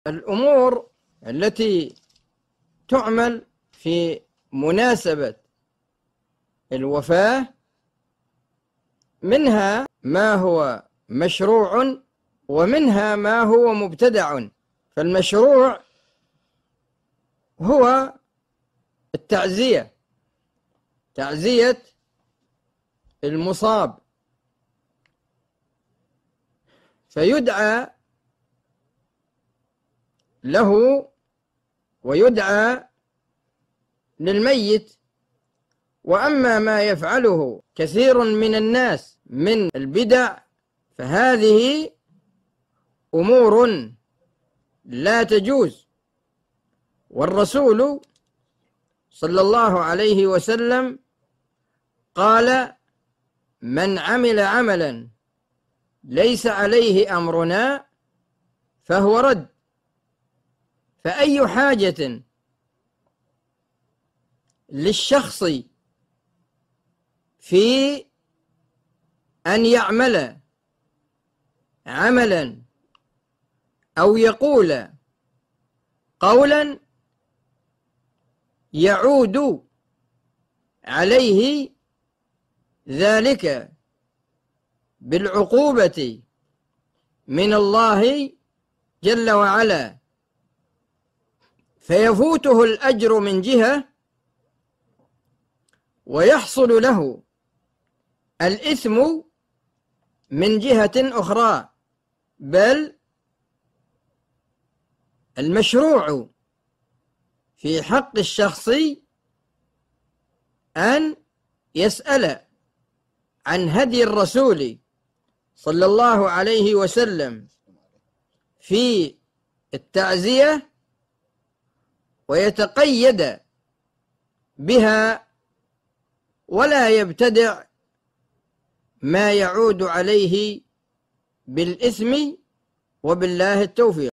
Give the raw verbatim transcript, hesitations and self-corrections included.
الأمور التي تعمل في مناسبة الوفاة منها ما هو مشروع ومنها ما هو مبتدع. فالمشروع هو التعزية، تعزية المصاب، فيدعى له ويدعى للميت. وأما ما يفعله كثير من الناس من البدع فهذه أمور لا تجوز. والرسول صلى الله عليه وسلم قال: من عمل عملا ليس عليه أمرنا فهو رد. فأي حاجة للشخص في أن يعمل عملا أو يقول قولا يعود عليه ذلك بالعقوبة من الله جل وعلا، فيفوته الأجر من جهة ويحصل له الإثم من جهة أخرى. بل المشروع في حق الشخص أن يسأل عن هدي الرسول صلى الله عليه وسلم في التعزية ويتقيد بها ولا يبتدع ما يعود عليه بالإثم. وبالله التوفيق.